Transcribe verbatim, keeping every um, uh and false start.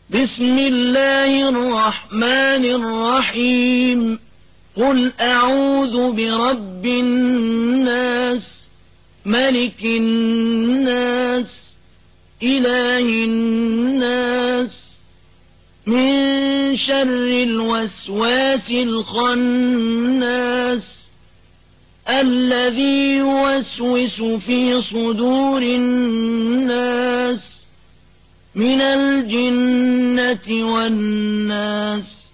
بسم الله الرحمن الرحيم قل أعوذ برب الناس ملك الناس إله الناس من شر الوسواس الخناس الذي يوسوس في صدور الناس من الجنة والناس